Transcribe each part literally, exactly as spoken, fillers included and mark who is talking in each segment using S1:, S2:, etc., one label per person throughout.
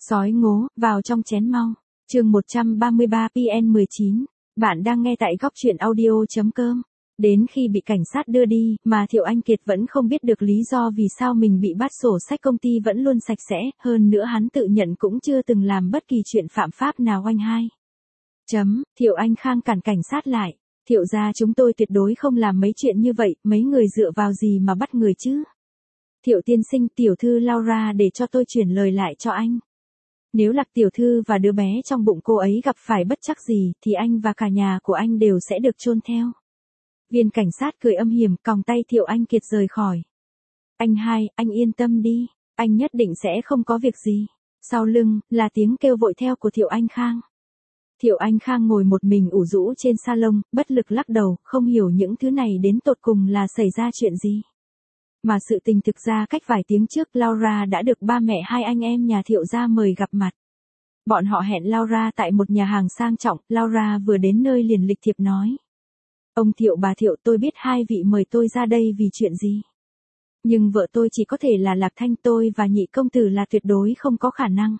S1: Sói ngố, vào trong chén mau. Chương một trăm ba mươi ba P N mười chín. Bạn đang nghe tại góc truyện audio chấm com. Đến khi bị cảnh sát đưa đi, mà Thiệu Anh Kiệt vẫn không biết được lý do vì sao mình bị bắt, sổ sách công ty vẫn luôn sạch sẽ, hơn nữa hắn tự nhận cũng chưa từng làm bất kỳ chuyện phạm pháp nào. Anh hai. Chấm, Thiệu Anh Khang cản cảnh sát lại. Thiệu gia chúng tôi tuyệt đối không làm mấy chuyện như vậy, mấy người dựa vào gì mà bắt người chứ? Thiệu tiên sinh, tiểu thư Laura để cho tôi chuyển lời lại cho anh. Nếu Lạc tiểu thư và đứa bé trong bụng cô ấy gặp phải bất trắc gì, thì anh và cả nhà của anh đều sẽ được chôn theo. Viên cảnh sát cười âm hiểm, còng tay Thiệu Anh Kiệt rời khỏi. Anh hai, anh yên tâm đi, anh nhất định sẽ không có việc gì. Sau lưng, là tiếng kêu vội theo của Thiệu Anh Khang. Thiệu Anh Khang ngồi một mình ủ rũ trên salon, bất lực lắc đầu, không hiểu những thứ này đến tột cùng là xảy ra chuyện gì. Mà sự tình thực ra cách vài tiếng trước Laura đã được ba mẹ hai anh em nhà Thiệu gia mời gặp mặt. Bọn họ hẹn Laura tại một nhà hàng sang trọng, Laura vừa đến nơi liền lịch thiệp nói. Ông Thiệu bà Thiệu, tôi biết hai vị mời tôi ra đây vì chuyện gì. Nhưng vợ tôi chỉ có thể là Lạc Thanh, tôi và nhị công tử là tuyệt đối không có khả năng.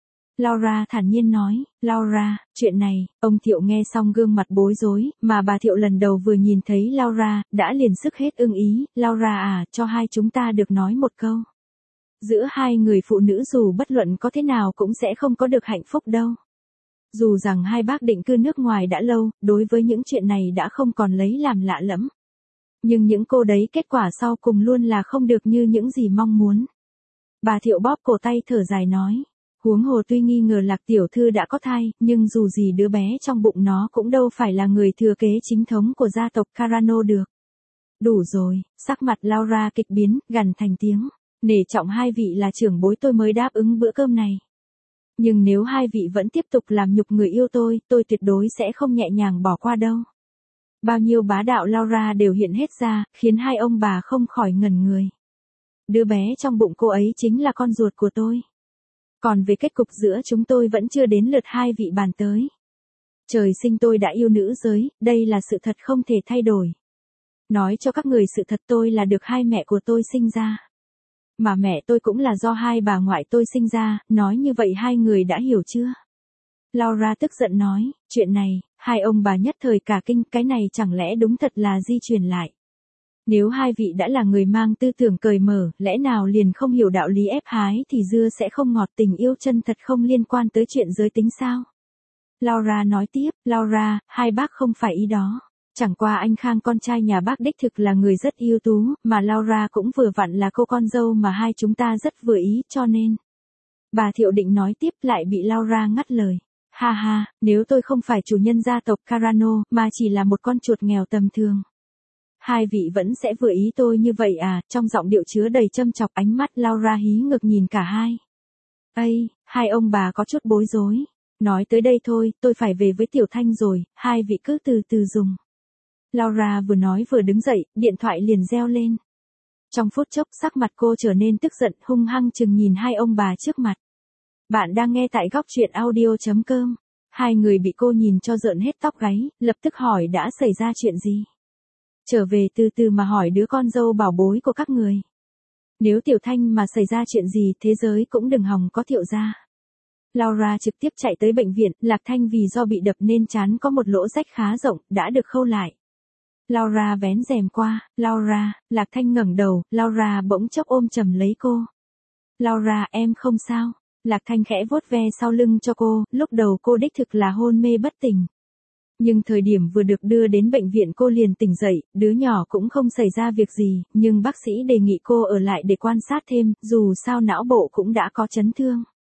S1: Laura thản nhiên nói, Laura, chuyện này, ông Thiệu nghe xong gương mặt bối rối, mà bà Thiệu lần đầu vừa nhìn thấy Laura, đã liền sức hết ưng ý, Laura à, cho hai chúng ta được nói một câu. Giữa hai người phụ nữ dù bất luận có thế nào cũng sẽ không có được hạnh phúc đâu. Dù rằng hai bác định cư nước ngoài đã lâu, đối với những chuyện này đã không còn lấy làm lạ lẫm. Nhưng những cô đấy kết quả sau cùng luôn là không được như những gì mong muốn. Bà Thiệu bóp cổ tay thở dài nói. Huống hồ tuy nghi ngờ Lạc tiểu thư đã có thai, nhưng dù gì đứa bé trong bụng nó cũng đâu phải là người thừa kế chính thống của gia tộc Carano được. Đủ rồi, sắc mặt Laura kịch biến, gằn thành tiếng. Nể trọng hai vị là trưởng bối tôi mới đáp ứng bữa cơm này. Nhưng nếu hai vị vẫn tiếp tục làm nhục người yêu tôi, tôi tuyệt đối sẽ không nhẹ nhàng bỏ qua đâu. Bao nhiêu bá đạo Laura đều hiện hết ra, khiến hai ông bà không khỏi ngẩn người. Đứa bé trong bụng cô ấy chính là con ruột của tôi. Còn về kết cục giữa chúng tôi vẫn chưa đến lượt hai vị bàn tới. Trời sinh tôi đã yêu nữ giới, đây là sự thật không thể thay đổi. Nói cho các người sự thật, tôi là được hai mẹ của tôi sinh ra. Mà mẹ tôi cũng là do hai bà ngoại tôi sinh ra, nói như vậy hai người đã hiểu chưa? Laura tức giận nói, chuyện này, hai ông bà nhất thời cả kinh, cái này chẳng lẽ đúng thật là di truyền lại. Nếu hai vị đã là người mang tư tưởng cởi mở, lẽ nào liền không hiểu đạo lý ép hái thì dưa sẽ không ngọt, tình yêu chân thật không liên quan tới chuyện giới tính sao? Laura nói tiếp, Laura, hai bác không phải ý đó. Chẳng qua anh Khang con trai nhà bác đích thực là người rất ưu tú, mà Laura cũng vừa vặn là cô con dâu mà hai chúng ta rất vừa ý, cho nên. Bà Thiệu định nói tiếp lại bị Laura ngắt lời. Ha ha, nếu tôi không phải chủ nhân gia tộc Carano, mà chỉ là một con chuột nghèo tầm thường. Hai vị vẫn sẽ vừa ý tôi như vậy à? Trong giọng điệu chứa đầy châm chọc, ánh mắt Laura hí ngược nhìn cả hai. Ây, hai ông bà có chút bối rối. Nói tới đây thôi, tôi phải về với Tiểu Thanh rồi, hai vị cứ từ từ dùng. Laura vừa nói vừa đứng dậy, điện thoại liền reo lên. Trong phút chốc sắc mặt cô trở nên tức giận, hung hăng chừng nhìn hai ông bà trước mặt. Bạn đang nghe tại góc truyện audio chấm com. Hai người bị cô nhìn cho rợn hết tóc gáy, lập tức hỏi đã xảy ra chuyện gì. Trở về từ từ mà hỏi đứa con dâu bảo bối của các người. Nếu Tiểu Thanh mà xảy ra chuyện gì, thế giới cũng đừng hòng có Thiệu gia. Laura trực tiếp chạy tới bệnh viện, Lạc Thanh vì do bị đập nên trán có một lỗ rách khá rộng, đã được khâu lại. Laura vén rèm qua, Laura, Lạc Thanh ngẩng đầu, Laura bỗng chốc ôm chầm lấy cô. Laura, em không sao. Lạc Thanh khẽ vuốt ve sau lưng cho cô, lúc đầu cô đích thực là hôn mê bất tỉnh. Nhưng thời điểm vừa được đưa đến bệnh viện cô liền tỉnh dậy, đứa nhỏ cũng không xảy ra việc gì, nhưng bác sĩ đề nghị cô ở lại để quan sát thêm, dù sao não bộ cũng đã có chấn thương.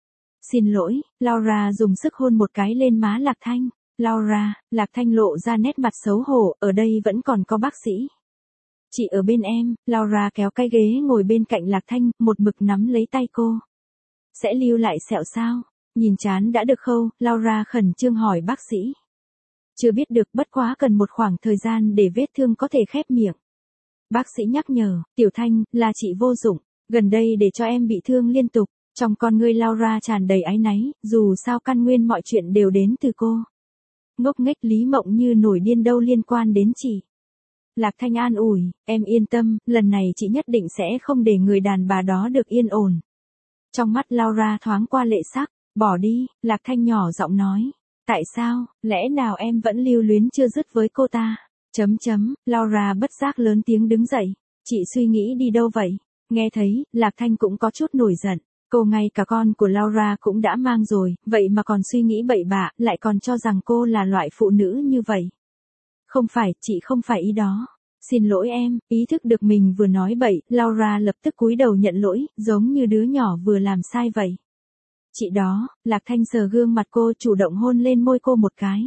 S1: Xin lỗi, Laura dùng sức hôn một cái lên má Lạc Thanh. Laura, Lạc Thanh lộ ra nét mặt xấu hổ, ở đây vẫn còn có bác sĩ. Chị ở bên em, Laura kéo cái ghế ngồi bên cạnh Lạc Thanh, một mực nắm lấy tay cô. Sẽ lưu lại sẹo sao? Nhìn trán đã được khâu, Laura khẩn trương hỏi bác sĩ. Chưa biết được, bất quá cần một khoảng thời gian để vết thương có thể khép miệng. Bác sĩ nhắc nhở, Tiểu Thanh, là chị vô dụng, gần đây để cho em bị thương liên tục. Trong con ngươi Laura tràn đầy áy náy, dù sao căn nguyên mọi chuyện đều đến từ cô. Ngốc nghếch Lý Mộng Như nổi điên đâu liên quan đến chị. Lạc Thanh an ủi, em yên tâm, lần này chị nhất định sẽ không để người đàn bà đó được yên ổn. Trong mắt Laura thoáng qua lệ sắc, Bỏ đi, Lạc Thanh nhỏ giọng nói. Tại sao, lẽ nào em vẫn lưu luyến chưa dứt với cô ta? Chấm chấm, Laura bất giác lớn tiếng đứng dậy. Chị suy nghĩ đi đâu vậy? Nghe thấy, Lạc Thanh cũng có chút nổi giận. Cô ngay cả con của Laura cũng đã mang rồi, vậy mà còn suy nghĩ bậy bạ, lại còn cho rằng cô là loại phụ nữ như vậy. Không phải, chị không phải ý đó. Xin lỗi em, ý thức được mình vừa nói bậy, Laura lập tức cúi đầu nhận lỗi, giống như đứa nhỏ vừa làm sai vậy. Chị đó, Lạc Thanh sờ gương mặt cô chủ động hôn lên môi cô một cái.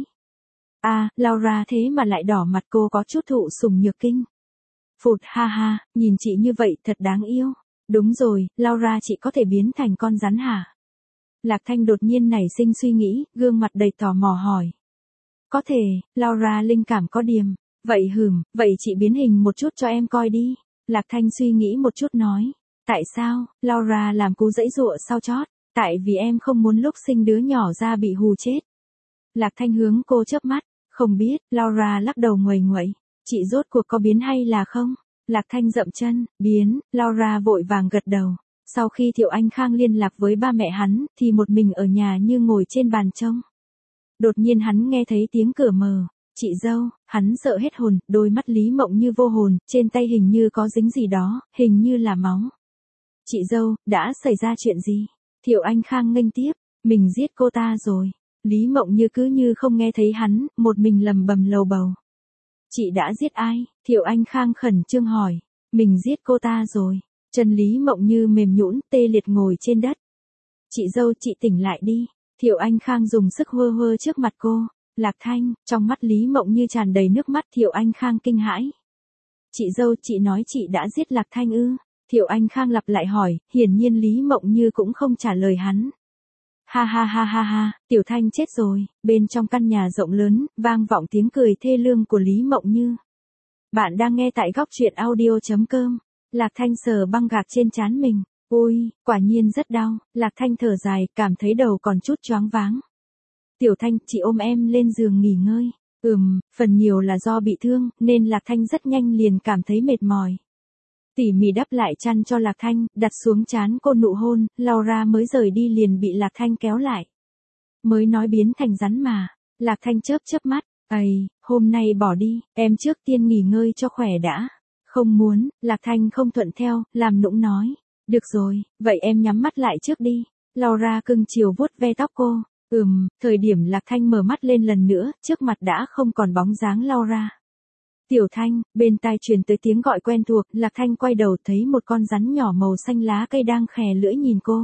S1: À, Laura thế mà lại đỏ mặt, cô có chút thụ sủng nhược kinh. Phụt ha ha, nhìn chị như vậy thật đáng yêu. Đúng rồi, Laura chị có thể biến thành con rắn hả? Lạc Thanh đột nhiên nảy sinh suy nghĩ, gương mặt đầy tò mò hỏi. Có thể, Laura linh cảm có điểm. Vậy hừm, vậy chị biến hình một chút cho em coi đi. Lạc Thanh suy nghĩ một chút nói. Tại sao, Laura làm cú giãy giụa sau chót. Tại vì em không muốn lúc sinh đứa nhỏ ra bị hù chết. Lạc Thanh hướng cô chớp mắt. Không biết, Laura lắc đầu nguầy nguậy. Chị rốt cuộc có biến hay là không? Lạc Thanh dậm chân, biến, Laura vội vàng gật đầu. Sau khi Thiệu Anh Khang liên lạc với ba mẹ hắn, thì một mình ở nhà như ngồi trên bàn trông. Đột nhiên hắn nghe thấy tiếng cửa mở. Chị dâu, hắn sợ hết hồn, đôi mắt Lý Mộng Như vô hồn, trên tay hình như có dính gì đó, hình như là máu. Chị dâu, đã xảy ra chuyện gì? Thiệu Anh Khang nghênh tiếp, mình giết cô ta rồi. Lý Mộng Như cứ như không nghe thấy hắn, một mình lầm bầm lầu bầu. Chị đã giết ai? Thiệu Anh Khang khẩn trương hỏi. Mình giết cô ta rồi. Chân Lý Mộng Như mềm nhũn, tê liệt ngồi trên đất. Chị dâu, chị tỉnh lại đi. Thiệu Anh Khang dùng sức hơ hơ trước mặt cô. Lạc Thanh, trong mắt Lý Mộng Như tràn đầy nước mắt. Thiệu Anh Khang kinh hãi. Chị dâu, chị nói chị đã giết Lạc Thanh ư? Thiệu Anh Khang lặp lại hỏi, hiển nhiên Lý Mộng Như cũng không trả lời hắn. Ha ha ha ha ha, Tiểu Thanh chết rồi. Bên trong căn nhà rộng lớn, vang vọng tiếng cười thê lương của Lý Mộng Như. Bạn đang nghe tại góc truyện audio chấm com. Lạc Thanh sờ băng gạc trên trán mình. Ôi, quả nhiên rất đau. Lạc Thanh thở dài, cảm thấy đầu còn chút choáng váng. Tiểu Thanh, chị ôm em lên giường nghỉ ngơi. Ừm, phần nhiều là do bị thương, nên Lạc Thanh rất nhanh liền cảm thấy mệt mỏi. Tỉ mỉ đắp lại chăn cho Lạc Thanh, đặt xuống trán cô nụ hôn, Laura mới rời đi liền bị Lạc Thanh kéo lại. Mới nói biến thành rắn mà. Lạc Thanh chớp chớp mắt. Ây, hôm nay bỏ đi, em trước tiên nghỉ ngơi cho khỏe đã. Không muốn, Lạc Thanh không thuận theo, làm nũng nói. Được rồi, vậy em nhắm mắt lại trước đi. Laura cưng chiều vuốt ve tóc cô. Ừm, thời điểm Lạc Thanh mở mắt lên lần nữa, trước mặt đã không còn bóng dáng Laura. Tiểu Thanh, bên tai truyền tới tiếng gọi quen thuộc, Lạc Thanh quay đầu thấy một con rắn nhỏ màu xanh lá cây đang khè lưỡi nhìn cô.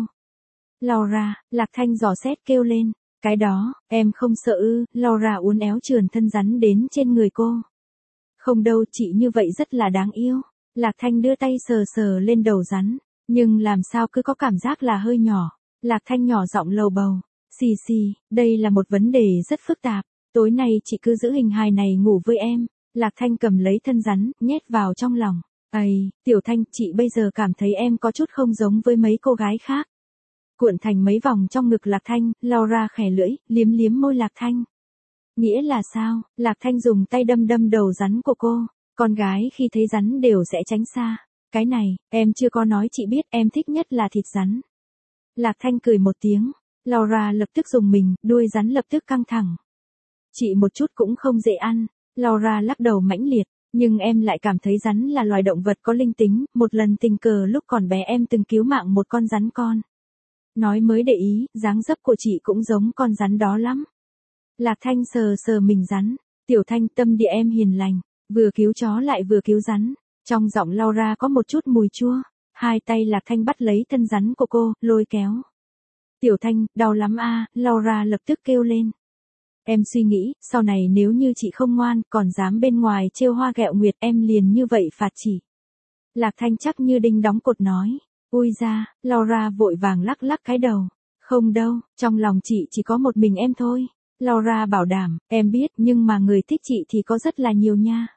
S1: Laura, Lạc Thanh dò xét kêu lên. Cái đó, em không sợ ư? Laura uốn éo trườn thân rắn đến trên người cô. Không đâu, chị như vậy rất là đáng yêu. Lạc Thanh đưa tay sờ sờ lên đầu rắn, nhưng làm sao cứ có cảm giác là hơi nhỏ. Lạc Thanh nhỏ giọng lầu bầu. Xì xì, đây là một vấn đề rất phức tạp. Tối nay chị cứ giữ hình hài này ngủ với em. Lạc Thanh cầm lấy thân rắn, nhét vào trong lòng. Ây, Tiểu Thanh, chị bây giờ cảm thấy em có chút không giống với mấy cô gái khác. Cuộn thành mấy vòng trong ngực Lạc Thanh, Laura khè lưỡi, liếm liếm môi Lạc Thanh. Nghĩa là sao? Lạc Thanh dùng tay đâm đâm đầu rắn của cô. Con gái khi thấy rắn đều sẽ tránh xa. Cái này, em chưa có nói chị biết, em thích nhất là thịt rắn. Lạc Thanh cười một tiếng. Laura lập tức dùng mình, đuôi rắn lập tức căng thẳng. Chị một chút cũng không dễ ăn. Laura lắc đầu mãnh liệt. Nhưng em lại cảm thấy rắn là loài động vật có linh tính. Một lần tình cờ lúc còn bé em từng cứu mạng một con rắn con. Nói mới để ý, dáng dấp của chị cũng giống con rắn đó lắm. Lạc Thanh sờ sờ mình rắn. Tiểu Thanh, tâm địa em hiền lành. Vừa cứu chó lại vừa cứu rắn. Trong giọng Laura có một chút mùi chua. Hai tay Lạc Thanh bắt lấy thân rắn của cô, lôi kéo. Tiểu Thanh, đau lắm a, Laura lập tức kêu lên. Em suy nghĩ, sau này nếu như chị không ngoan, còn dám bên ngoài trêu hoa ghẹo nguyệt, em liền như vậy phạt chị. Lạc Thanh chắc như đinh đóng cột nói. Ui ra, Laura vội vàng lắc lắc cái đầu. Không đâu, trong lòng chị chỉ có một mình em thôi. Laura bảo đảm, em biết, nhưng mà người thích chị thì có rất là nhiều nha.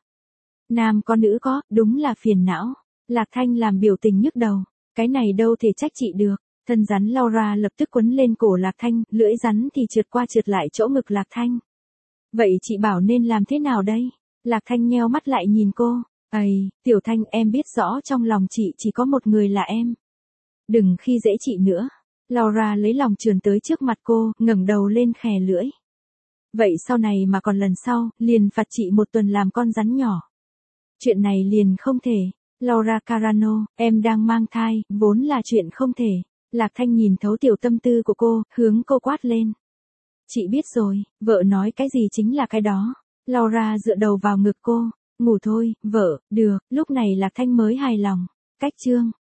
S1: Nam có nữ có, đúng là phiền não. Lạc Thanh làm biểu tình nhức đầu. Cái này đâu thể trách chị được. Thân rắn Laura lập tức quấn lên cổ Lạc Thanh, lưỡi rắn thì trượt qua trượt lại chỗ ngực Lạc Thanh. Vậy chị bảo nên làm thế nào đây? Lạc Thanh nheo mắt lại nhìn cô. Ây, Tiểu Thanh, em biết rõ trong lòng chị chỉ có một người là em. Đừng khi dễ chị nữa. Laura lấy lòng trườn tới trước mặt cô, ngẩng đầu lên khè lưỡi. Vậy sau này mà còn lần sau, liền phạt chị một tuần làm con rắn nhỏ. Chuyện này liền không thể. Laura Carano, em đang mang thai, vốn là chuyện không thể. Lạc Thanh nhìn thấu tiểu tâm tư của cô, hướng cô quát lên. Chị biết rồi, vợ nói cái gì chính là cái đó. Laura dựa đầu vào ngực cô. Ngủ thôi, vợ, được, lúc này Lạc Thanh mới hài lòng. Cách chương.